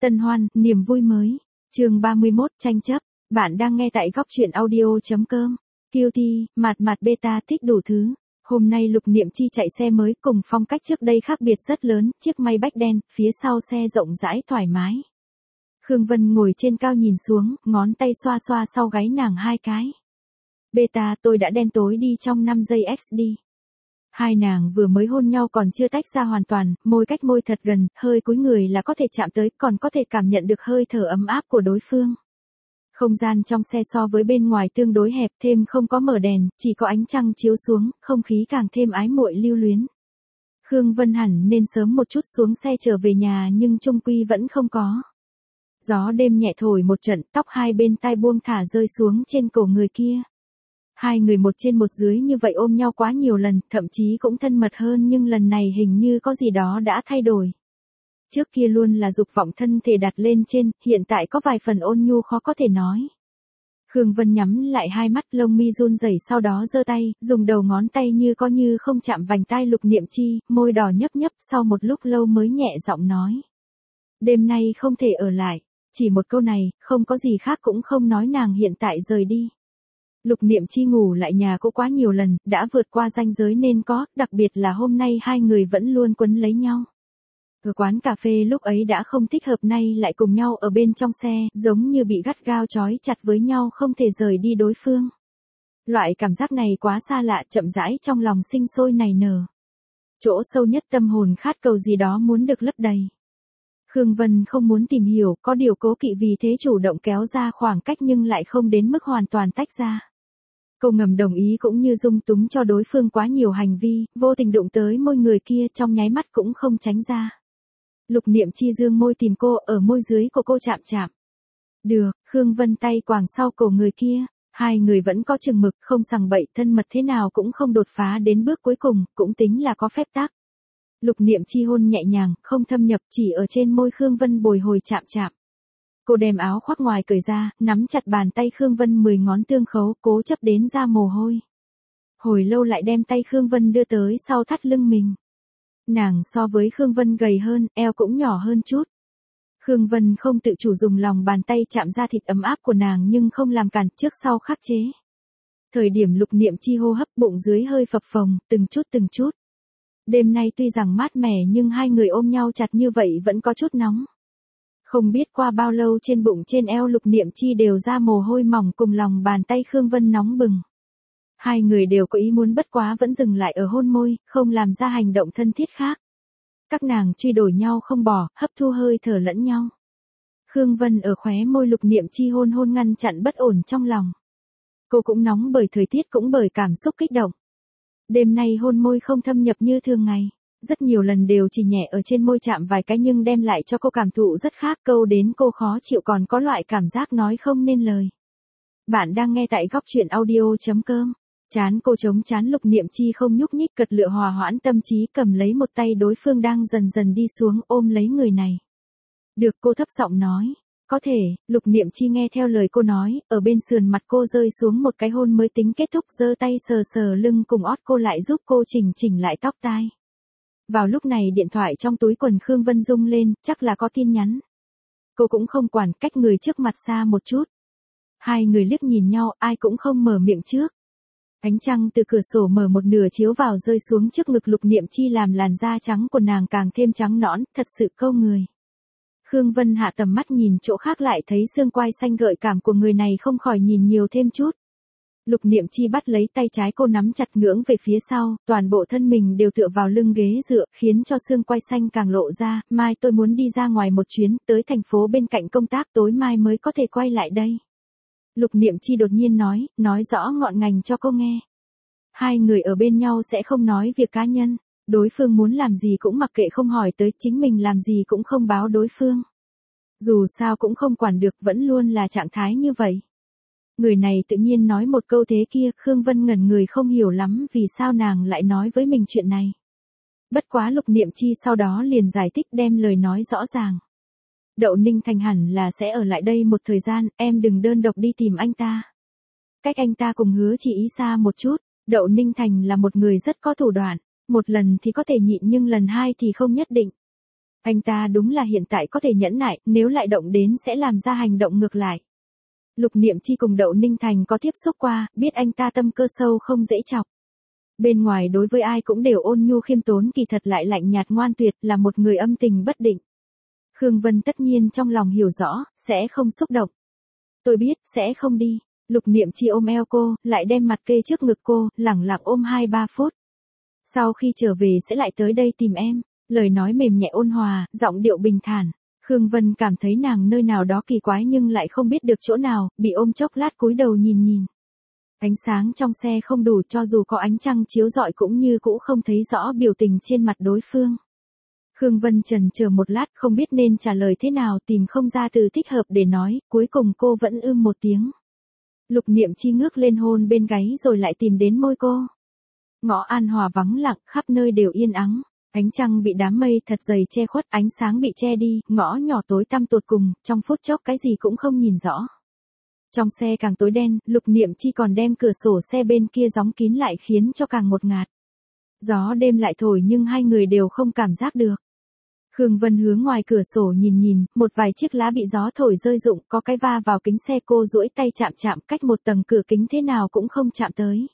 Tân hoan, niềm vui mới. Chương 31, tranh chấp. Bạn đang nghe tại góc truyện audio.com. Cutie, mạt beta thích đủ thứ. Hôm nay Lục Niệm Chi chạy xe mới cùng phong cách trước đây khác biệt rất lớn, chiếc Maybach đen, phía sau xe rộng rãi thoải mái. Khương Vân ngồi trên cao nhìn xuống, ngón tay xoa xoa sau gáy nàng hai cái. Beta, tôi đã đen tối đi trong 5 giây XD. Hai nàng vừa mới hôn nhau còn chưa tách ra hoàn toàn, môi cách môi thật gần, hơi cúi người là có thể chạm tới, còn có thể cảm nhận được hơi thở ấm áp của đối phương. Không gian trong xe so với bên ngoài tương đối hẹp, thêm không có mở đèn, chỉ có ánh trăng chiếu xuống, không khí càng thêm ái muội lưu luyến. Khương Vân hẳn nên sớm một chút xuống xe trở về nhà nhưng chung quy vẫn không có. Gió đêm nhẹ thổi một trận, tóc hai bên tai buông thả rơi xuống trên cổ người kia. Hai người một trên một dưới như vậy ôm nhau quá nhiều lần, thậm chí cũng thân mật hơn, nhưng lần này hình như có gì đó đã thay đổi. Trước kia luôn là dục vọng thân thể đặt lên trên, hiện tại có vài phần ôn nhu khó có thể nói. Khương Vân nhắm lại hai mắt, lông mi run rẩy, sau đó giơ tay, dùng đầu ngón tay như có như không chạm vành tai Lục Niệm Chi, môi đỏ nhấp nhấp, sau một lúc lâu mới nhẹ giọng nói. Đêm nay không thể ở lại, chỉ một câu này, không có gì khác cũng không nói, nàng hiện tại rời đi. Lục Niệm Chi ngủ lại nhà cô quá nhiều lần, đã vượt qua ranh giới nên có, đặc biệt là hôm nay hai người vẫn luôn quấn lấy nhau. Ở quán cà phê lúc ấy đã không thích hợp, nay lại cùng nhau ở bên trong xe, giống như bị gắt gao trói chặt với nhau không thể rời đi đối phương. Loại cảm giác này quá xa lạ, chậm rãi trong lòng sinh sôi nảy nở. Chỗ sâu nhất tâm hồn khát cầu gì đó muốn được lấp đầy. Khương Vân không muốn tìm hiểu, có điều cố kỵ, vì thế chủ động kéo ra khoảng cách nhưng lại không đến mức hoàn toàn tách ra. Cô ngầm đồng ý cũng như dung túng cho đối phương quá nhiều hành vi, vô tình đụng tới môi người kia trong nháy mắt cũng không tránh ra. Lục Niệm Chi dương môi tìm cô, ở môi dưới của cô chạm chạm. Được, Khương Vân tay quàng sau cổ người kia, hai người vẫn có chừng mực, không sằng bậy, thân mật thế nào cũng không đột phá đến bước cuối cùng, cũng tính là có phép tắc. Lục Niệm Chi hôn nhẹ nhàng, không thâm nhập, chỉ ở trên môi Khương Vân bồi hồi chạm chạm. Cô đem áo khoác ngoài cởi ra, nắm chặt bàn tay Khương Vân 10 ngón tương khấu, cố chấp đến ra mồ hôi. Hồi lâu lại đem tay Khương Vân đưa tới sau thắt lưng mình. Nàng so với Khương Vân gầy hơn, eo cũng nhỏ hơn chút. Khương Vân không tự chủ dùng lòng bàn tay chạm ra thịt ấm áp của nàng nhưng không làm cản, trước sau khắc chế. Thời điểm Lục Niệm Chi hô hấp, bụng dưới hơi phập phồng, từng chút. Đêm nay tuy rằng mát mẻ nhưng hai người ôm nhau chặt như vậy vẫn có chút nóng. Không biết qua bao lâu trên bụng trên eo Lục Niệm Chi đều ra mồ hôi mỏng, cùng lòng bàn tay Khương Vân nóng bừng. Hai người đều có ý muốn, bất quá vẫn dừng lại ở hôn môi, không làm ra hành động thân thiết khác. Các nàng truy đuổi nhau không bỏ, hấp thu hơi thở lẫn nhau. Khương Vân ở khóe môi Lục Niệm Chi hôn ngăn chặn bất ổn trong lòng. Cô cũng nóng bởi thời tiết, cũng bởi cảm xúc kích động. Đêm nay hôn môi không thâm nhập như thường ngày. Rất nhiều lần đều chỉ nhẹ ở trên môi chạm vài cái nhưng đem lại cho cô cảm thụ rất khác, câu đến cô khó chịu, còn có loại cảm giác nói không nên lời. Bạn đang nghe tại góc truyện audio.com. Chán cô chống chán, Lục Niệm Chi không nhúc nhích, cật lựa hòa hoãn tâm trí, cầm lấy một tay đối phương đang dần dần đi xuống, ôm lấy người này. Được, cô thấp giọng nói. Có thể. Lục Niệm Chi nghe theo lời cô nói, ở bên sườn mặt cô rơi xuống một cái hôn mới tính kết thúc, giơ tay sờ sờ lưng cùng ót cô lại, giúp cô chỉnh lại tóc tai. Vào lúc này điện thoại trong túi quần Khương Vân rung lên, chắc là có tin nhắn. Cô cũng không quản, cách người trước mặt xa một chút. Hai người liếc nhìn nhau, ai cũng không mở miệng trước. Ánh trăng từ cửa sổ mở một nửa chiếu vào, rơi xuống trước ngực Lục Niệm Chi làm làn da trắng của nàng càng thêm trắng nõn, thật sự câu người. Khương Vân hạ tầm mắt nhìn chỗ khác, lại thấy xương quai xanh gợi cảm của người này, không khỏi nhìn nhiều thêm chút. Lục Niệm Chi bắt lấy tay trái cô, nắm chặt ngưỡng về phía sau, toàn bộ thân mình đều tựa vào lưng ghế dựa, khiến cho xương quai xanh càng lộ ra. Mai tôi muốn đi ra ngoài một chuyến, tới thành phố bên cạnh công tác, tối mai mới có thể quay lại đây. Lục Niệm Chi đột nhiên nói rõ ngọn ngành cho cô nghe. Hai người ở bên nhau sẽ không nói việc cá nhân, đối phương muốn làm gì cũng mặc kệ, không hỏi tới, chính mình làm gì cũng không báo đối phương. Dù sao cũng không quản được, vẫn luôn là trạng thái như vậy. Người này tự nhiên nói một câu thế kia, Khương Vân ngẩn người không hiểu lắm vì sao nàng lại nói với mình chuyện này. Bất quá Lục Niệm Chi sau đó liền giải thích, đem lời nói rõ ràng. Đậu Ninh Thành hẳn là sẽ ở lại đây một thời gian, em đừng đơn độc đi tìm anh ta. Cách anh ta cùng Hứa Chỉ Ý xa một chút, Đậu Ninh Thành là một người rất có thủ đoạn, một lần thì có thể nhịn nhưng lần hai thì không nhất định. Anh ta đúng là hiện tại có thể nhẫn nại, nếu lại động đến sẽ làm ra hành động ngược lại. Lục Niệm Chi cùng Đậu Ninh Thành có tiếp xúc qua, biết anh ta tâm cơ sâu không dễ chọc. Bên ngoài đối với ai cũng đều ôn nhu khiêm tốn, kỳ thật lại lạnh nhạt ngoan tuyệt, là một người âm tình bất định. Khương Vân tất nhiên trong lòng hiểu rõ, sẽ không xúc động. Tôi biết, sẽ không đi. Lục Niệm Chi ôm eo cô, lại đem mặt kê trước ngực cô, lẳng lặng ôm 2-3 phút. Sau khi trở về sẽ lại tới đây tìm em. Lời nói mềm nhẹ ôn hòa, giọng điệu bình thản. Khương Vân cảm thấy nàng nơi nào đó kỳ quái nhưng lại không biết được chỗ nào, bị ôm chốc lát cúi đầu nhìn. Ánh sáng trong xe không đủ, cho dù có ánh trăng chiếu rọi cũng như cũ không thấy rõ biểu tình trên mặt đối phương. Khương Vân chần chờ một lát không biết nên trả lời thế nào, tìm không ra từ thích hợp để nói, cuối cùng cô vẫn một tiếng. Lục Niệm Chi ngước lên hôn bên gáy rồi lại tìm đến môi cô. Ngõ An Hòa vắng lặng, khắp nơi đều yên ắng. Ánh trăng bị đám mây thật dày che khuất, ánh sáng bị che đi, ngõ nhỏ tối tăm tột cùng, trong phút chốc cái gì cũng không nhìn rõ. Trong xe càng tối đen, Lục Niệm Chi còn đem cửa sổ xe bên kia đóng kín lại khiến cho càng ngột ngạt. Gió đêm lại thổi nhưng hai người đều không cảm giác được. Khương Vân hướng ngoài cửa sổ nhìn, một vài chiếc lá bị gió thổi rơi rụng, có cái va vào kính xe, cô duỗi tay chạm cách một tầng cửa kính thế nào cũng không chạm tới.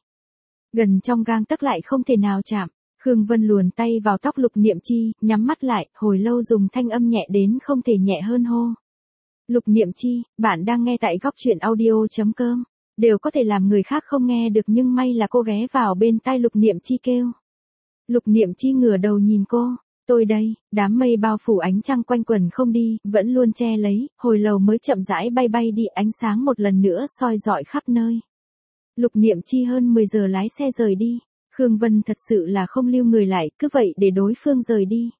Gần trong gang tấc lại không thể nào chạm. Khương Vân luồn tay vào tóc Lục Niệm Chi, nhắm mắt lại, hồi lâu dùng thanh âm nhẹ đến không thể nhẹ hơn hô. Lục Niệm Chi, bạn đang nghe tại góc truyện audio.com. Đều có thể làm người khác không nghe được nhưng may là cô ghé vào bên tai Lục Niệm Chi kêu. Lục Niệm Chi ngửa đầu nhìn cô. Tôi đây, đám mây bao phủ ánh trăng quanh quẩn không đi, vẫn luôn che lấy, hồi lâu mới chậm rãi bay đi, ánh sáng một lần nữa soi rọi khắp nơi. Lục Niệm Chi hơn 10 giờ lái xe rời đi. Khương Vân thật sự là không lưu người lại, cứ vậy để đối phương rời đi.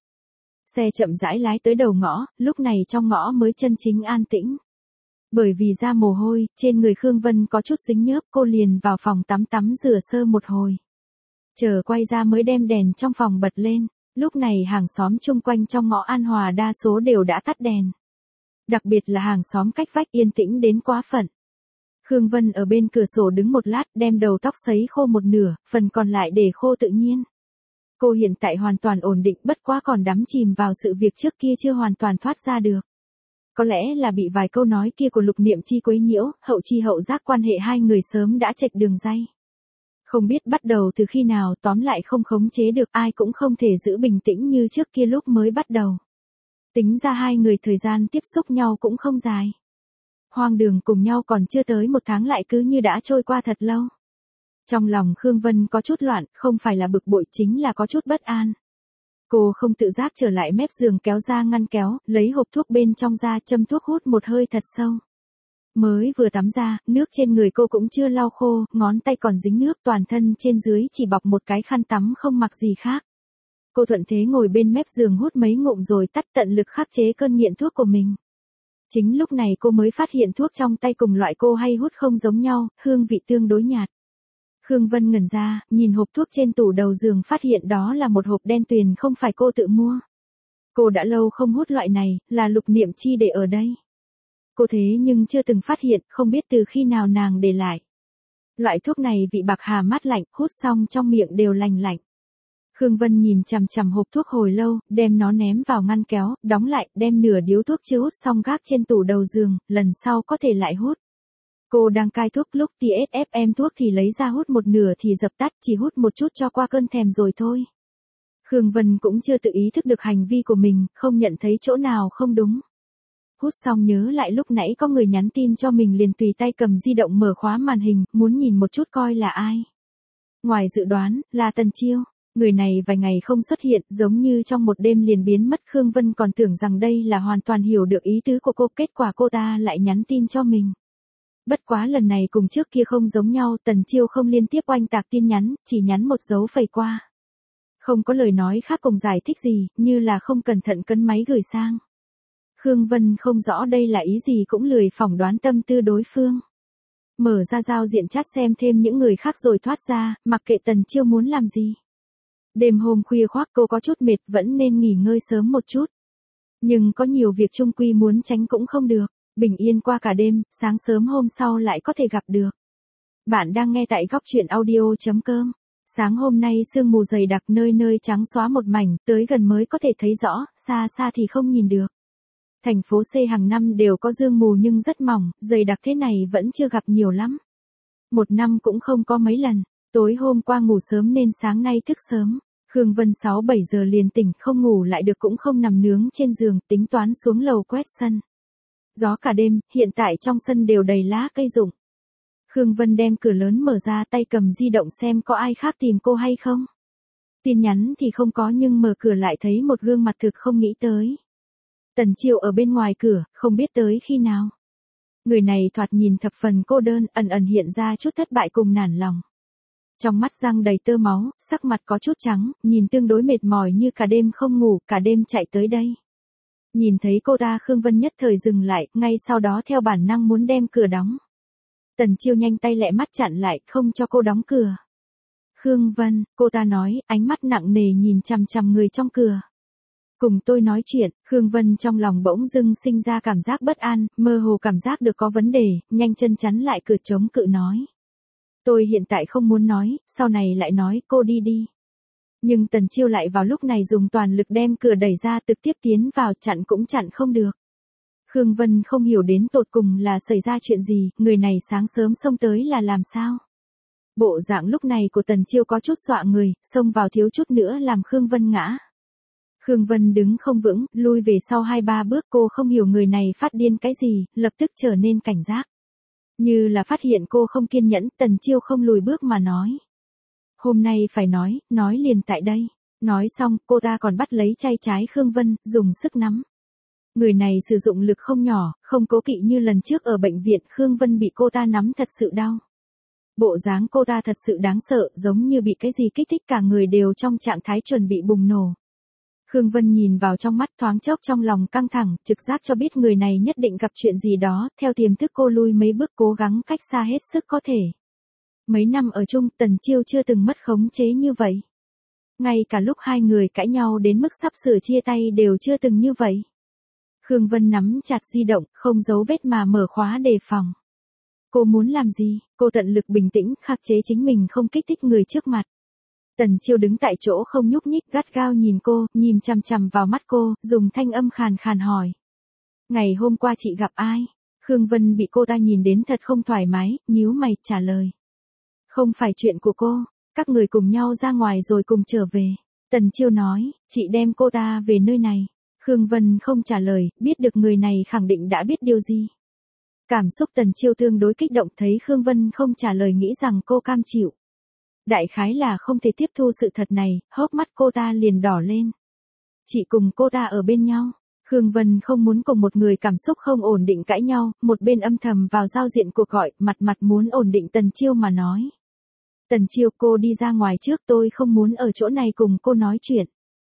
Xe chậm rãi lái tới đầu ngõ, lúc này trong ngõ mới chân chính an tĩnh. Bởi vì ra mồ hôi, trên người Khương Vân có chút dính nhớp, cô liền vào phòng tắm rửa sơ một hồi. Chờ quay ra mới đem đèn trong phòng bật lên, lúc này hàng xóm chung quanh trong ngõ An Hòa đa số đều đã tắt đèn. Đặc biệt là hàng xóm cách vách yên tĩnh đến quá phận. Khương Vân ở bên cửa sổ đứng một lát, đem đầu tóc sấy khô một nửa, phần còn lại để khô tự nhiên. Cô hiện tại hoàn toàn ổn định, bất quá còn đắm chìm vào sự việc trước kia chưa hoàn toàn thoát ra được. Có lẽ là bị vài câu nói kia của Lục Niệm Chi quấy nhiễu, hậu chi hậu giác quan hệ hai người sớm đã chệch đường ray. Không biết bắt đầu từ khi nào, tóm lại không khống chế được, ai cũng không thể giữ bình tĩnh như trước kia lúc mới bắt đầu. Tính ra hai người thời gian tiếp xúc nhau cũng không dài. Hoang đường cùng nhau còn chưa tới 1 tháng lại cứ như đã trôi qua thật lâu. Trong lòng Khương Vân có chút loạn, không phải là bực bội chính là có chút bất an. Cô không tự giác trở lại mép giường kéo ra ngăn kéo, lấy hộp thuốc bên trong ra châm thuốc hút một hơi thật sâu. Mới vừa tắm ra, nước trên người cô cũng chưa lau khô, ngón tay còn dính nước, toàn thân trên dưới chỉ bọc một cái khăn tắm không mặc gì khác. Cô thuận thế ngồi bên mép giường hút mấy ngụm rồi tắt tận lực khắc chế cơn nghiện thuốc của mình. Chính lúc này cô mới phát hiện thuốc trong tay cùng loại cô hay hút không giống nhau, hương vị tương đối nhạt. Khương Vân ngẩn ra, nhìn hộp thuốc trên tủ đầu giường phát hiện đó là một hộp đen tuyền không phải cô tự mua. Cô đã lâu không hút loại này, là Lục Niệm Chi để ở đây. Cô thế nhưng chưa từng phát hiện, không biết từ khi nào nàng để lại. Loại thuốc này vị bạc hà mát lạnh, hút xong trong miệng đều lành lạnh. Khương Vân nhìn chằm hộp thuốc hồi lâu, đem nó ném vào ngăn kéo, đóng lại, đem nửa điếu thuốc chưa hút xong gác trên tủ đầu giường, lần sau có thể lại hút. Cô đang cai thuốc lúc TSFM thuốc thì lấy ra hút một nửa thì dập tắt, chỉ hút một chút cho qua cơn thèm rồi thôi. Khương Vân cũng chưa tự ý thức được hành vi của mình, không nhận thấy chỗ nào không đúng. Hút xong nhớ lại lúc nãy có người nhắn tin cho mình liền tùy tay cầm di động mở khóa màn hình, muốn nhìn một chút coi là ai. Ngoài dự đoán, là Tần Chiêu. Người này vài ngày không xuất hiện, giống như trong một đêm liền biến mất. Khương Vân còn tưởng rằng đây là hoàn toàn hiểu được ý tứ của cô, kết quả cô ta lại nhắn tin cho mình. Bất quá lần này cùng trước kia không giống nhau, Tần Chiêu không liên tiếp oanh tạc tin nhắn, chỉ nhắn một dấu phẩy qua. Không có lời nói khác cùng giải thích gì, như là không cẩn thận cấn máy gửi sang. Khương Vân không rõ đây là ý gì cũng lười phỏng đoán tâm tư đối phương. Mở ra giao diện chat xem thêm những người khác rồi thoát ra, mặc kệ Tần Chiêu muốn làm gì. Đêm hôm khuya khoác cô có chút mệt, vẫn nên nghỉ ngơi sớm một chút. Nhưng có nhiều việc chung quy muốn tránh cũng không được, bình yên qua cả đêm, sáng sớm hôm sau lại có thể gặp được. Bạn đang nghe tại góc truyện audio.com. Sáng hôm nay sương mù dày đặc nơi nơi trắng xóa một mảnh, tới gần mới có thể thấy rõ, xa xa thì không nhìn được. Thành phố C hàng năm đều có sương mù nhưng rất mỏng, dày đặc thế này vẫn chưa gặp nhiều lắm. Một năm cũng không có mấy lần, tối hôm qua ngủ sớm nên sáng nay thức sớm. Khương Vân 6-7 giờ liền tỉnh, không ngủ lại được cũng không nằm nướng trên giường, tính toán xuống lầu quét sân. Gió cả đêm, hiện tại trong sân đều đầy lá cây rụng. Khương Vân đem cửa lớn mở ra, tay cầm di động xem có ai khác tìm cô hay không. Tin nhắn thì không có nhưng mở cửa lại thấy một gương mặt thực không nghĩ tới. Tần Chiêu ở bên ngoài cửa, không biết tới khi nào. Người này thoạt nhìn thập phần cô đơn, ẩn ẩn hiện ra chút thất bại cùng nản lòng. Trong mắt răng đầy tơ máu, sắc mặt có chút trắng, nhìn tương đối mệt mỏi như cả đêm không ngủ, cả đêm chạy tới đây. Nhìn thấy cô ta Khương Vân nhất thời dừng lại, ngay sau đó theo bản năng muốn đem cửa đóng. Tần Chiêu nhanh tay lẹ mắt chặn lại, không cho cô đóng cửa. Khương Vân, cô ta nói, ánh mắt nặng nề nhìn chằm chằm người trong cửa. Cùng tôi nói chuyện, Khương Vân trong lòng bỗng dưng sinh ra cảm giác bất an, mơ hồ cảm giác được có vấn đề, nhanh chân chắn lại cửa chống cự nói. Tôi hiện tại không muốn nói, sau này lại nói, cô đi đi. Nhưng Tần Chiêu lại vào lúc này dùng toàn lực đem cửa đẩy ra trực tiếp tiến vào, chặn cũng chặn không được. Khương Vân không hiểu đến tột cùng là xảy ra chuyện gì, người này sáng sớm xông tới là làm sao. Bộ dạng lúc này của Tần Chiêu có chút dọa người, xông vào thiếu chút nữa làm Khương Vân ngã. Khương Vân đứng không vững, lui về sau 2-3 bước, cô không hiểu người này phát điên cái gì, lập tức trở nên cảnh giác. Như là phát hiện cô không kiên nhẫn, Tần Chiêu không lùi bước mà nói. Hôm nay phải nói liền tại đây. Nói xong, cô ta còn bắt lấy tay trái Khương Vân, dùng sức nắm. Người này sử dụng lực không nhỏ, không cố kỵ như lần trước ở bệnh viện, Khương Vân bị cô ta nắm thật sự đau. Bộ dáng cô ta thật sự đáng sợ, giống như bị cái gì kích thích cả người đều trong trạng thái chuẩn bị bùng nổ. Khương Vân nhìn vào trong mắt, thoáng chốc trong lòng căng thẳng, trực giác cho biết người này nhất định gặp chuyện gì đó, theo tiềm thức cô lui mấy bước cố gắng cách xa hết sức có thể. Mấy năm ở chung, Tần Chiêu chưa từng mất khống chế như vậy. Ngay cả lúc hai người cãi nhau đến mức sắp sửa chia tay đều chưa từng như vậy. Khương Vân nắm chặt di động, không giấu vết mà mở khóa đề phòng. Cô muốn làm gì? Cô tận lực bình tĩnh, khắc chế chính mình không kích thích người trước mặt. Tần Chiêu đứng tại chỗ không nhúc nhích, gắt gao nhìn cô, nhìn chằm chằm vào mắt cô, dùng thanh âm khàn khàn hỏi. Ngày hôm qua chị gặp ai? Khương Vân bị cô ta nhìn đến thật không thoải mái, nhíu mày, trả lời. Không phải chuyện của cô, các người cùng nhau ra ngoài rồi cùng trở về. Tần Chiêu nói, chị đem cô ta về nơi này. Khương Vân không trả lời, biết được người này khẳng định đã biết điều gì. Cảm xúc Tần Chiêu tương đối kích động, thấy Khương Vân không trả lời nghĩ rằng cô cam chịu. Đại khái là không thể tiếp thu sự thật này, hốc mắt cô ta liền đỏ lên. Chị cùng cô ta ở bên nhau. Khương Vân không muốn cùng một người cảm xúc không ổn định cãi nhau, một bên âm thầm vào giao diện cuộc gọi, mặt muốn ổn định Tần Chiêu mà nói. Tần Chiêu, cô đi ra ngoài trước, tôi không muốn ở chỗ này cùng cô nói chuyện.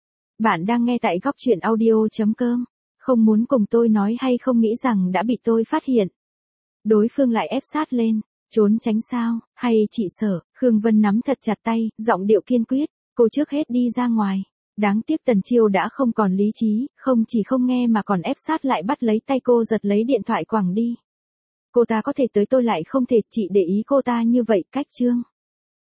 Bạn đang nghe tại góc truyện audio.com. Không muốn cùng tôi nói hay không nghĩ rằng đã bị tôi phát hiện. Đối phương lại ép sát lên. Trốn tránh sao, hay chị sợ? Khương Vân nắm thật chặt tay, giọng điệu kiên quyết. Cô trước hết đi ra ngoài. Đáng tiếc Tần Chiêu đã không còn lý trí, không chỉ không nghe mà còn ép sát lại bắt lấy tay cô, giật lấy điện thoại quẳng đi. Cô ta có thể tới, tôi lại không thể, chị để ý cô ta như vậy, cách chương.